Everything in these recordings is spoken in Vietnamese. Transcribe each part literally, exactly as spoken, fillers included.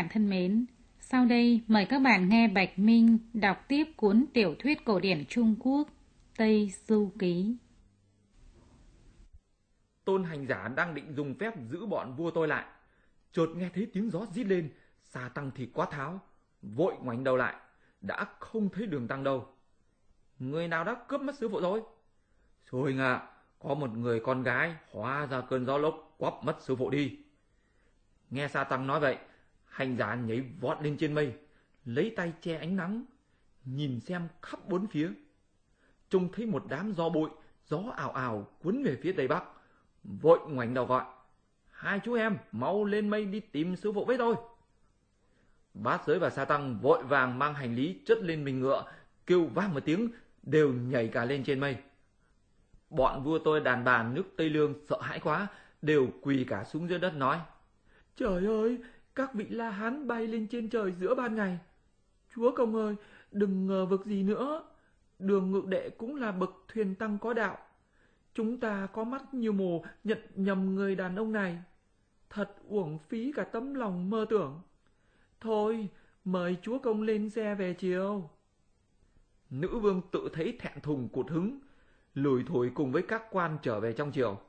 thân mến, sau đây mời các bạn nghe Bạch Minh đọc tiếp cuốn tiểu thuyết cổ điển Trung Quốc Tây Du Ký. Tôn hành giả đang định dùng phép giữ bọn vua tôi lại, chợt nghe thấy tiếng gió rít lên, Sa Tăng thì quát tháo, vội ngoảnh đầu lại, đã không thấy Đường Tăng đâu. Người nào đã cướp mất sư phụ rồi? Sư huynh ạ, có một người con gái hóa ra cơn gió lốc quắp mất sư phụ đi. Nghe Sa Tăng nói vậy, hành giả nhảy vọt lên trên mây, lấy tay che ánh nắng, nhìn xem khắp bốn phía. Trông thấy một đám gió bụi, gió ào ào cuốn về phía tây bắc, vội ngoảnh đầu gọi, hai chú em mau lên mây đi tìm sư phụ với tôi. Bát Giới và Sa Tăng vội vàng mang hành lý chất lên mình ngựa, kêu vang một tiếng, đều nhảy cả lên trên mây. Bọn vua tôi đàn bà nước Tây Lương sợ hãi quá, đều quỳ cả xuống dưới đất nói, trời ơi, các vị La Hán bay lên trên trời giữa ban ngày. Chúa công ơi, đừng ngờ vực gì nữa. Đường Ngự Đệ cũng là bậc thuyền tăng có đạo. Chúng ta có mắt như mù nhận nhầm người đàn ông này. Thật uổng phí cả tấm lòng mơ tưởng. Thôi, mời chúa công lên xe về chiều. Nữ vương tự thấy thẹn thùng cụt hứng, lủi thủi cùng với các quan trở về trong triều.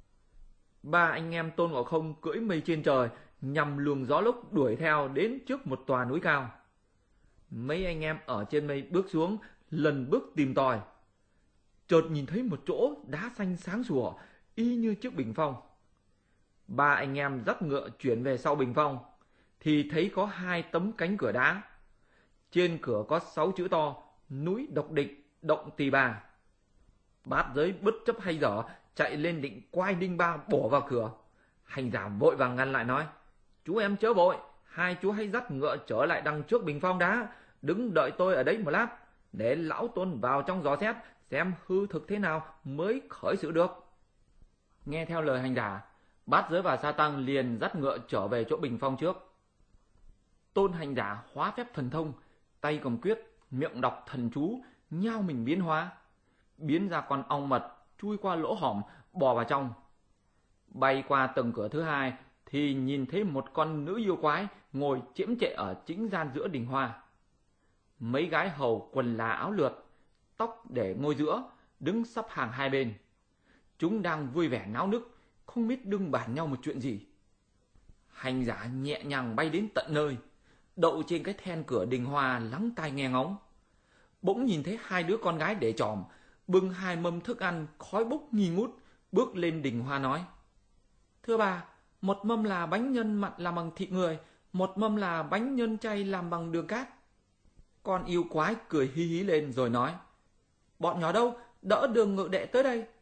Ba anh em Tôn Ngộ Không cưỡi mây trên trời, nhằm luồng gió lốc đuổi theo đến trước một tòa núi cao. Mấy anh em ở trên mây bước xuống, lần bước tìm tòi. Chợt nhìn thấy một chỗ đá xanh sáng sủa, y như chiếc bình phong. Ba anh em dắt ngựa chuyển về sau bình phong, thì thấy có hai tấm cánh cửa đá. Trên cửa có sáu chữ to, núi độc địch, động tỳ bà. Bát Giới bất chấp hay dở, chạy lên định quay đinh ba bổ vào cửa. Hành giả vội vàng ngăn lại nói, chú em chớ vội, hai chú hãy dắt ngựa trở lại đằng trước bình phong đá, đứng đợi tôi ở đấy một lát, để lão Tôn vào trong dò xét xem hư thực thế nào mới khởi sự được. Nghe theo lời hành giả, Bát Giới và Sa Tăng liền dắt ngựa trở về chỗ bình phong trước. Tôn hành giả hóa phép thần thông, tay cầm quyết, miệng đọc thần chú, nhao mình biến hóa, biến ra con ong mật chui qua lỗ hổng bò vào trong. Bay qua tầng cửa thứ hai thì nhìn thấy một con nữ yêu quái ngồi chiếm trệ ở chính gian giữa đình hoa. Mấy gái hầu quần là áo lượt, tóc để ngôi giữa, đứng sắp hàng hai bên. Chúng đang vui vẻ náo nức, không biết đương bàn nhau một chuyện gì. Hành giả nhẹ nhàng bay đến tận nơi, đậu trên cái then cửa đình hoa lắng tai nghe ngóng. Bỗng nhìn thấy hai đứa con gái để tròm, bưng hai mâm thức ăn khói bốc nghi ngút, bước lên đình hoa nói, thưa bà, một mâm là bánh nhân mặn làm bằng thịt người, một mâm là bánh nhân chay làm bằng đường cát. Con yêu quái cười hí hí lên rồi nói, bọn nhỏ đâu, đỡ Đường Ngự Đệ tới đây.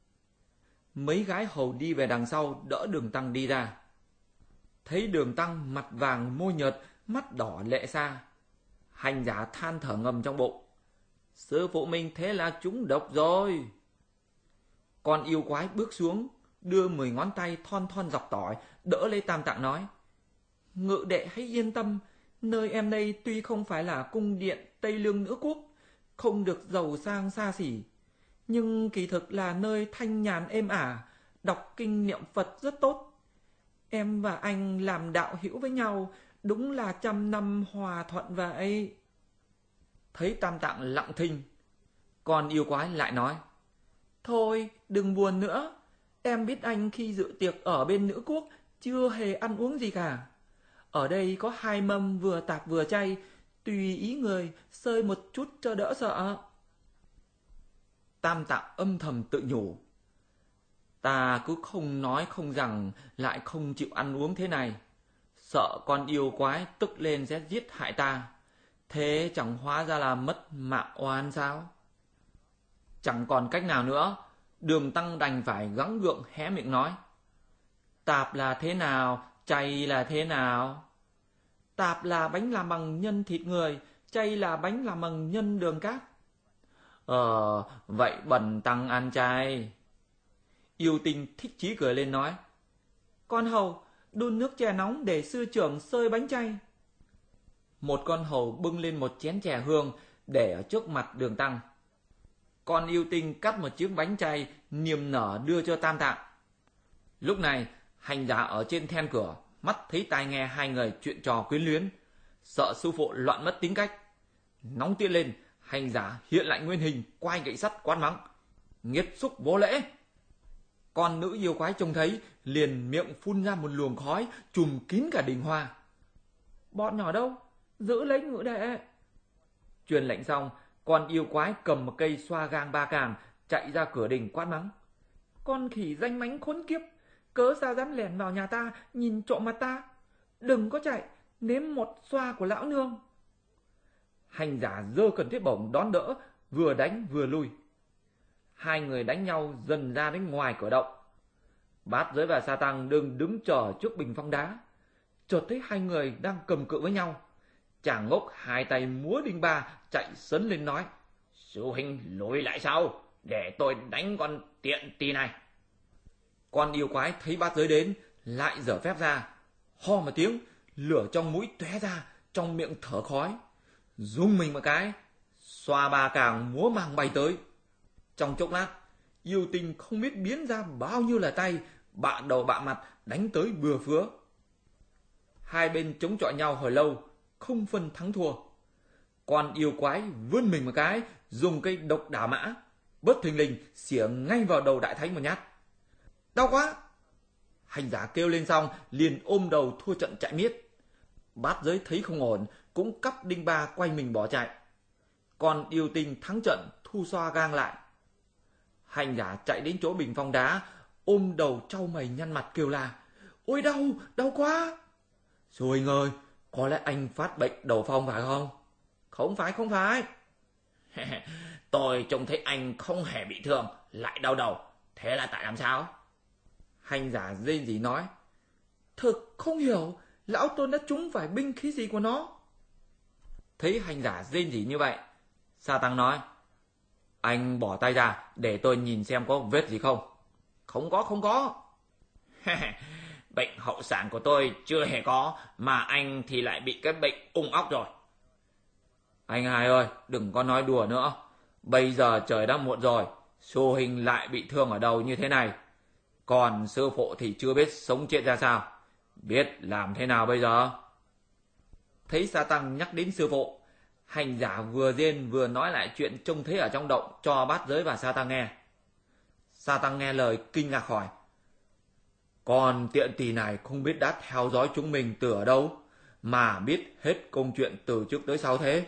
Mấy gái hầu đi về đằng sau đỡ Đường Tăng đi ra. Thấy Đường Tăng mặt vàng môi nhợt, mắt đỏ lệ xa. Hành giả than thở ngầm trong bụng, sư phụ mình thế là trúng độc rồi. Con yêu quái bước xuống, đưa mười ngón tay thon thon dọc tỏi, đỡ lấy Tam Tạng nói, Ngự Đệ hãy yên tâm, nơi em đây tuy không phải là cung điện Tây Lương Nữ Quốc, không được giàu sang xa xỉ, nhưng kỳ thực là nơi thanh nhàn êm ả, đọc kinh niệm Phật rất tốt. Em và anh làm đạo hữu với nhau, đúng là trăm năm hòa thuận vậy. Thấy Tam Tạng lặng thinh, con yêu quái lại nói, thôi đừng buồn nữa, em biết anh khi dự tiệc ở bên Nữ Quốc chưa hề ăn uống gì cả. Ở đây có hai mâm vừa tạp vừa chay, tùy ý người xơi một chút cho đỡ sợ. Tam Tạng âm thầm tự nhủ, ta cứ không nói không rằng lại không chịu ăn uống thế này, sợ con yêu quái tức lên sẽ giết hại ta, thế chẳng hóa ra là mất mạng oan sao? Chẳng còn cách nào nữa, Đường Tăng đành phải gắng gượng hé miệng nói, tạp là thế nào, chay là thế nào? Tạp là bánh làm bằng nhân thịt người, chay là bánh làm bằng nhân đường cát. Ờ, vậy bần tăng ăn chay. Yêu Tinh thích chí cười lên nói, con hầu, đun nước chè nóng để sư trưởng xơi bánh chay. Một con hầu bưng lên một chén chè hương để ở trước mặt Đường Tăng. Con Yêu Tinh cắt một chiếc bánh chay niềm nở đưa cho Tam Tạng. Lúc này hành giả ở trên then cửa mắt thấy tai nghe hai người chuyện trò quyến luyến, sợ sư phụ loạn mất tính cách. Nóng tiết lên, hành giả hiện lại nguyên hình, quay gậy sắt quát mắng: nghiệt xúc vô lễ! Con nữ yêu quái trông thấy, liền miệng phun ra một luồng khói, trùm kín cả đình hoa. Bọn nhỏ đâu? Giữ lấy ngự đệ! Truyền lệnh xong, con yêu quái cầm một cây xoa gang ba càng, chạy ra cửa đình quát mắng: con khỉ danh mánh khốn kiếp, cớ sao dám lẻn vào nhà ta, nhìn trộm mặt ta? Đừng có chạy, nếm một xoa của lão nương! Hành giả giơ cần thiết bổng đón đỡ, vừa đánh vừa lui. Hai người đánh nhau dần ra đến ngoài cửa động. Bát Giới và Sa Tăng đừng đứng chờ trước bình phong đá, chợt thấy hai người đang cầm cự với nhau. Chàng ngốc hai tay múa đinh ba chạy sấn lên nói: sư huynh lùi lại sau, để tôi đánh con tiện tì này. Con yêu quái thấy Bát Giới đến, lại giở phép ra, ho một tiếng, lửa trong mũi tóe ra, trong miệng thở khói, rung mình một cái, xoa ba càng múa mang bay tới. Trong chốc lát, yêu tinh không biết biến ra bao nhiêu là tay, bạ đầu bạ mặt đánh tới bừa phứa. Hai bên chống chọi nhau hồi lâu, không phân thắng thua. Con yêu quái vươn mình một cái, dùng cây độc đả mã, bất thình lình xỉa ngay vào đầu Đại Thánh một nhát. Đau quá! Hành giả kêu lên xong, liền ôm đầu thua trận chạy miết. Bát Giới thấy không ổn, cũng cắp đinh ba quay mình bỏ chạy. Con yêu tinh thắng trận, thu xoa gang lại. Hành giả chạy đến chỗ bình phong đá, ôm đầu trao mày nhăn mặt kêu la: ôi đau, đau quá! Sư huynh ơi, có lẽ anh phát bệnh đầu phong phải không? Không phải, không phải. Tôi trông thấy anh không hề bị thương, lại đau đầu, thế là tại làm sao? Hành giả rên rỉ nói: thực không hiểu, lão tôn đã trúng phải binh khí gì của nó. Thấy hành giả rên rỉ như vậy, Sa Tăng nói: anh bỏ tay ra để tôi nhìn xem có vết gì không. Không có, không có. Bệnh hậu sản của tôi chưa hề có, mà anh thì lại bị cái bệnh ung óc rồi. Anh hai ơi, đừng có nói đùa nữa. Bây giờ trời đã muộn rồi, sư huynh lại bị thương ở đầu như thế này. Còn sư phụ thì chưa biết sống chết ra sao, biết làm thế nào bây giờ? Thấy Sa Tăng nhắc đến sư phụ, hành giả vừa rên vừa nói lại chuyện trông thấy ở trong động cho Bát Giới và Sa Tăng nghe. Sa Tăng nghe lời kinh ngạc hỏi: con tiện tỳ này không biết đã theo dõi chúng mình từ ở đâu, mà biết hết công chuyện từ trước tới sau thế?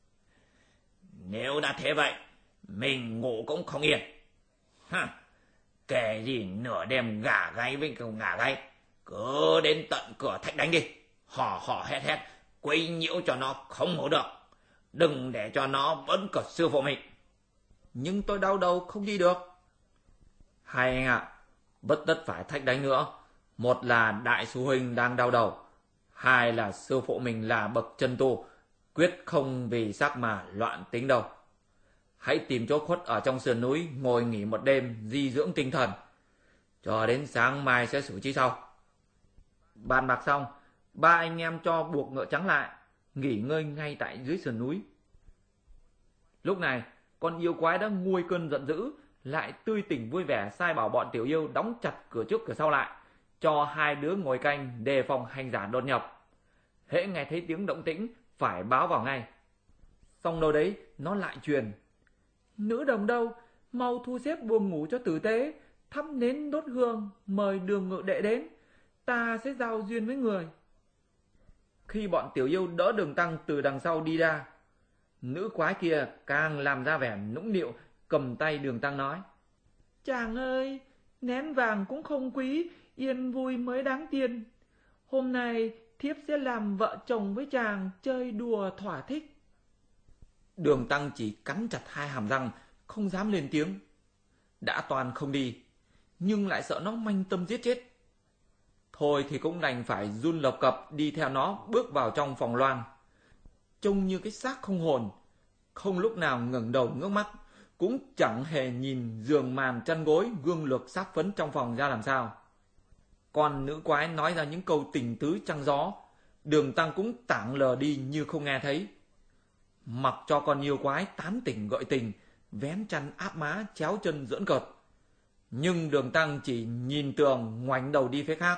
Nếu đã thế vậy, mình ngủ cũng không yên. Ha, kể gì nửa đêm gà gáy với cầu gà gáy, cứ đến tận cửa thạch đánh đi, hò hò hét hét, quấy nhiễu cho nó không ngủ được. Đừng để cho nó vẫn cợt sư phụ mình. Nhưng tôi đau đầu không đi được. Hai anh ạ, à, bất tất phải thách đánh nữa. Một là đại sư huynh đang đau đầu, hai là sư phụ mình là bậc chân tu, quyết không vì sắc mà loạn tính đâu. Hãy tìm chỗ khuất ở trong sườn núi, ngồi nghỉ một đêm, di dưỡng tinh thần, cho đến sáng mai sẽ xử trí sau. Bàn bạc xong, ba anh em cho buộc ngựa trắng lại, nghỉ ngơi ngay tại dưới sườn núi. Lúc này, con yêu quái đã nguôi cơn giận dữ, lại tươi tỉnh vui vẻ sai bảo bọn tiểu yêu đóng chặt cửa trước cửa sau lại, cho hai đứa ngồi canh đề phòng hành giả đột nhập. Hễ nghe thấy tiếng động tĩnh phải báo vào ngay. Xong đâu đấy nó lại truyền: nữ đồng đâu, mau thu xếp buồng ngủ cho tử tế, thắp nến đốt hương, mời Đường ngự đệ đến, ta sẽ giao duyên với người. Khi bọn tiểu yêu đỡ Đường Tăng từ đằng sau đi ra, nữ quái kia càng làm ra vẻ nũng nịu, cầm tay Đường Tăng nói: chàng ơi, nén vàng cũng không quý, yên vui mới đáng tiền. Hôm nay thiếp sẽ làm vợ chồng với chàng, chơi đùa thỏa thích. Đường Tăng chỉ cắn chặt hai hàm răng, không dám lên tiếng. Đã toàn không đi, nhưng lại sợ nó manh tâm giết chết. Thôi thì cũng đành phải run lập cập đi theo nó bước vào trong phòng loang. Trông như cái xác không hồn, không lúc nào ngẩng đầu ngước mắt, cũng chẳng hề nhìn giường màn chăn gối gương lược sắc phấn trong phòng ra làm sao. Còn nữ quái nói ra những câu tình tứ trăng gió, Đường Tăng cũng tảng lờ đi như không nghe thấy. Mặc cho con yêu quái tán tỉnh gợi tình, vén chăn áp má chéo chân giỡn cợt, nhưng Đường Tăng chỉ nhìn tường ngoảnh đầu đi phía khác,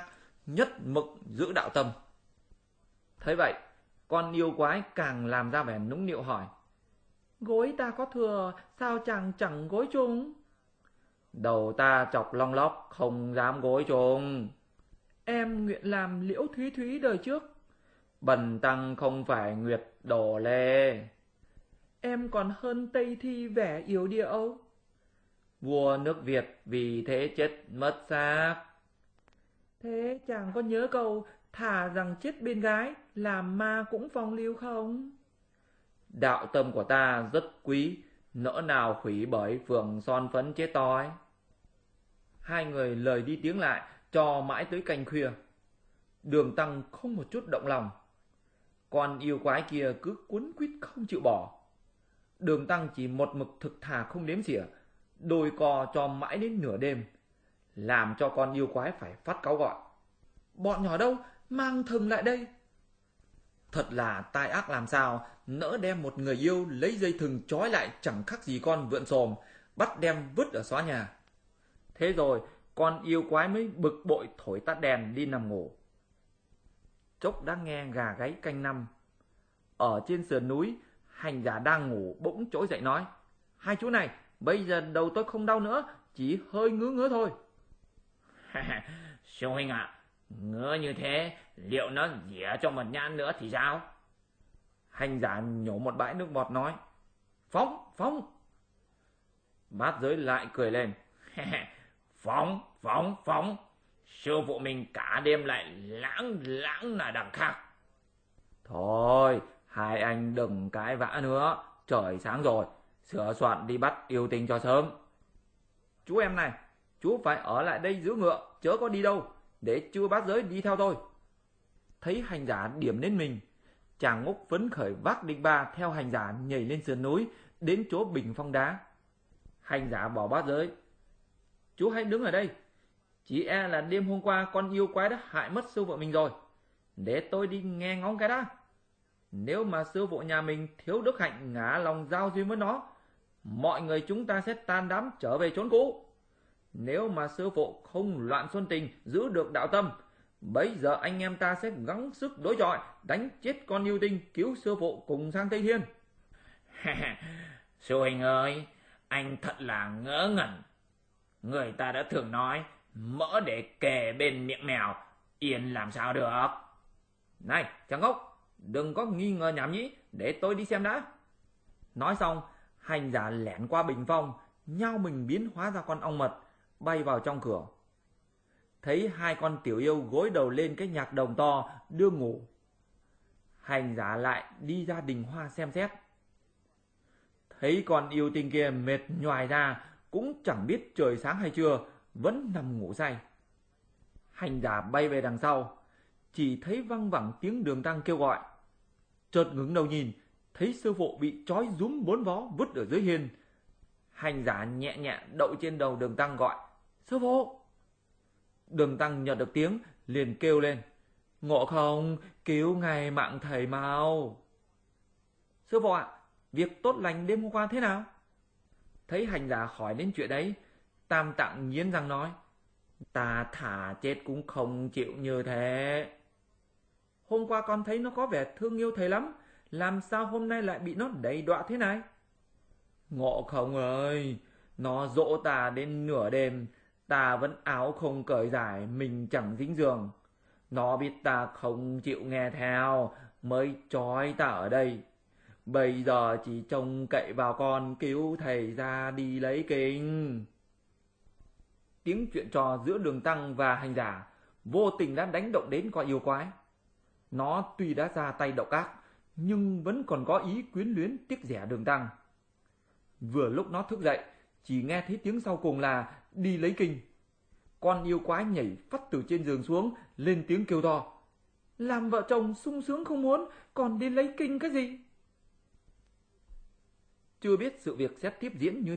nhất mực giữ đạo tâm. Thấy vậy, con yêu quái càng làm ra vẻ nũng nịu hỏi: Gối ta có thừa, sao chàng chẳng gối chung? Đầu ta chọc long lóc, không dám gối chung. Em nguyện làm Liễu Thúy Thúy đời trước. Bần tăng không phải Nguyệt Đồ Lê. Em còn hơn Tây Thi vẻ yếu điệu. Vua nước Việt vì thế chết mất xác. Thế chàng có nhớ câu thà rằng chết bên gái, làm ma cũng phong lưu không? Đạo tâm của ta rất quý, nỡ nào hủy bởi phường son phấn chết toi. Hai người lời đi tiếng lại cho mãi tới canh khuya. Đường Tăng không một chút động lòng. Con yêu quái kia cứ cuốn quýt không chịu bỏ. Đường Tăng chỉ một mực thực thà không đếm xỉa, đôi co cho mãi đến nửa đêm, làm cho con yêu quái phải phát cáu gọi: Bọn nhỏ đâu, mang thừng lại đây. Thật là tai ác làm sao, nỡ đem một người yêu lấy dây thừng trói lại chẳng khác gì con vượn xồm, bắt đem vứt ở xó nhà. Thế rồi con yêu quái mới bực bội thổi tắt đèn đi nằm ngủ. Chốc đã nghe gà gáy canh năm. Ở trên sườn núi, hành giả đang ngủ bỗng trỗi dậy nói: Hai chú này, bây giờ đầu tôi không đau nữa, chỉ hơi ngứa ngứa thôi. Sư huynh ạ, ngứa như thế, liệu nó dỉa cho một nhãn nữa thì sao? Hành giả nhổ một bãi nước bọt nói: Phóng, phóng. Bát giới lại cười lên: Phóng, phóng, phóng. Sư phụ mình cả đêm lại lãng lãng là đằng khác. Thôi, hai anh đừng cãi vã nữa, trời sáng rồi, sửa soạn đi bắt yêu tinh cho sớm. Chú em này, chú phải ở lại đây giữ ngựa, chớ có đi đâu, để chưa bát giới đi theo tôi. Thấy hành giả điểm đến mình, chàng Ngốc phấn khởi vác đinh ba theo hành giả nhảy lên sườn núi, đến chỗ bình phong đá. Hành giả bỏ bát giới: Chú hãy đứng ở đây, chỉ e là đêm hôm qua con yêu quái đã hại mất sư phụ mình rồi, để tôi đi nghe ngóng cái đã. Nếu mà sư phụ nhà mình thiếu đức hạnh ngã lòng giao duyên với nó, mọi người chúng ta sẽ tan đám trở về chốn cũ. Nếu mà sư phụ không loạn xuân tình, giữ được đạo tâm, bấy giờ anh em ta sẽ gắng sức đối chọi, đánh chết con yêu tinh, cứu sư phụ cùng sang Tây Thiên. Sư huynh ơi, anh thật là ngớ ngẩn. Người ta đã thường nói, mỡ để kề bên miệng mèo, yên làm sao được. Này, chàng Ngốc, đừng có nghi ngờ nhảm nhí, để tôi đi xem đã. Nói xong, hành giả lẻn qua bình phong, nhao mình biến hóa ra con ong mật, bay vào trong cửa. Thấy hai con tiểu yêu gối đầu lên cái nhạc đồng to đưa ngủ. Hành giả lại đi ra đình hoa xem xét. Thấy con yêu tinh kia mệt nhoài ra, cũng chẳng biết trời sáng hay trưa, vẫn nằm ngủ say. Hành giả bay về đằng sau, chỉ thấy văng vẳng tiếng Đường Tăng kêu gọi. Chợt ngẩng đầu nhìn, thấy sư phụ bị trói rúm bốn vó vứt ở dưới hiên. Hành giả nhẹ nhẹ đậu trên đầu Đường Tăng gọi: Sư phụ! Đường Tăng nhận được tiếng, liền kêu lên: Ngộ Không, cứu ngài mạng thầy mau! Sư phụ ạ, việc tốt lành đêm hôm qua thế nào? Thấy hành giả hỏi đến chuyện đấy, Tam Tạng nghiến răng nói: Ta thả chết cũng không chịu như thế. Hôm qua con thấy nó có vẻ thương yêu thầy lắm, làm sao hôm nay lại bị nó đày đọa thế này? Ngộ Không ơi, nó dỗ ta đến nửa đêm, ta vẫn áo không cởi giải, mình chẳng dính giường. Nó biết ta không chịu nghe theo, mới trói ta ở đây. Bây giờ chỉ trông cậy vào con cứu thầy ra đi lấy kinh. Tiếng chuyện trò giữa Đường Tăng và hành giả vô tình đã đánh động đến con yêu quái. Nó tuy đã ra tay độc ác, nhưng vẫn còn có ý quyến luyến tiếc rẻ Đường Tăng. Vừa lúc nó thức dậy, chỉ nghe thấy tiếng sau cùng là đi lấy kinh. Con yêu quái nhảy phắt từ trên giường xuống, lên tiếng kêu to: Làm vợ chồng sung sướng không muốn, còn đi lấy kinh cái gì? Chưa biết sự việc sẽ tiếp diễn như